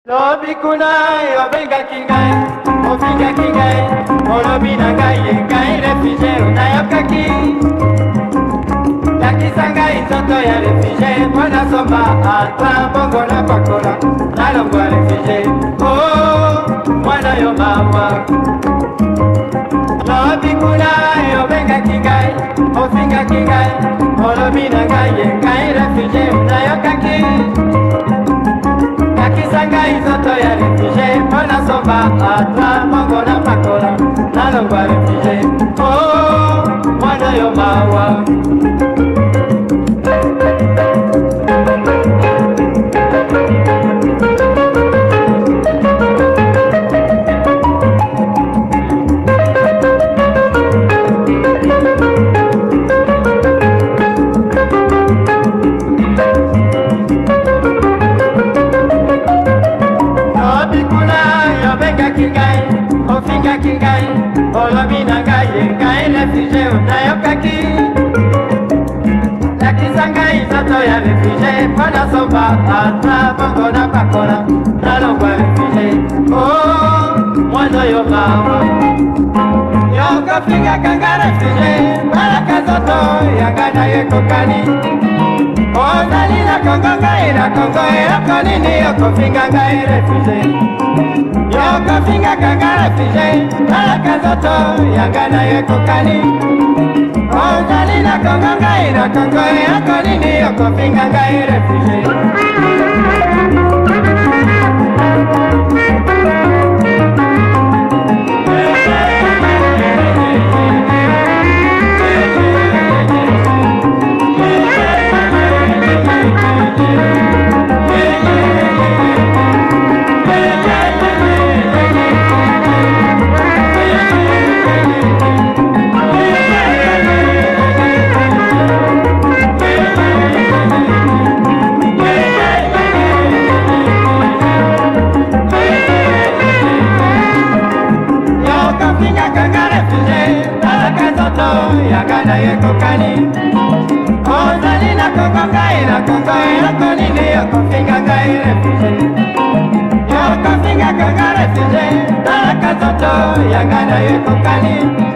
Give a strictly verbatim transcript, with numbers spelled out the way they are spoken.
Lobi kunai obenga kingai ofinga kingai olobi nangai engai refugee unayokaki yakisanga inzoto ya refugee mwana somba ata bongo na pakola nalongwa refugee oh mwana yo mama. Lobi kunai obenga kingai ofinga kingai olobi nangai engai refugee unayokaki yakisanga inzoto ya refugee mwana somba ata bongo na pakola nalongwa refugee oh mwana yo mawa. Ofinga kingai, olobi nangai engai refugee unayokaki yakisanga inzoto ya refugee mwana somba ata bongo na pakola nalongwa refugee oh mwana yo mawa. Yoko finga kanga refugee baraka zoto yangana yekokani ozali na kongo ngai na kongo eyoko nini yoko finga ngai refugee yoko finga kanga refugee baraka zoto yangana yekokani ozali na kongo ngai na kongo eyoko nini yoko finga ngai refugee. Yagana yekokani ozali na kongo ngai na kongo eyoko nini yoko finga ngai refugee yoko finga kanga refugee baraka zoto yagana yekokani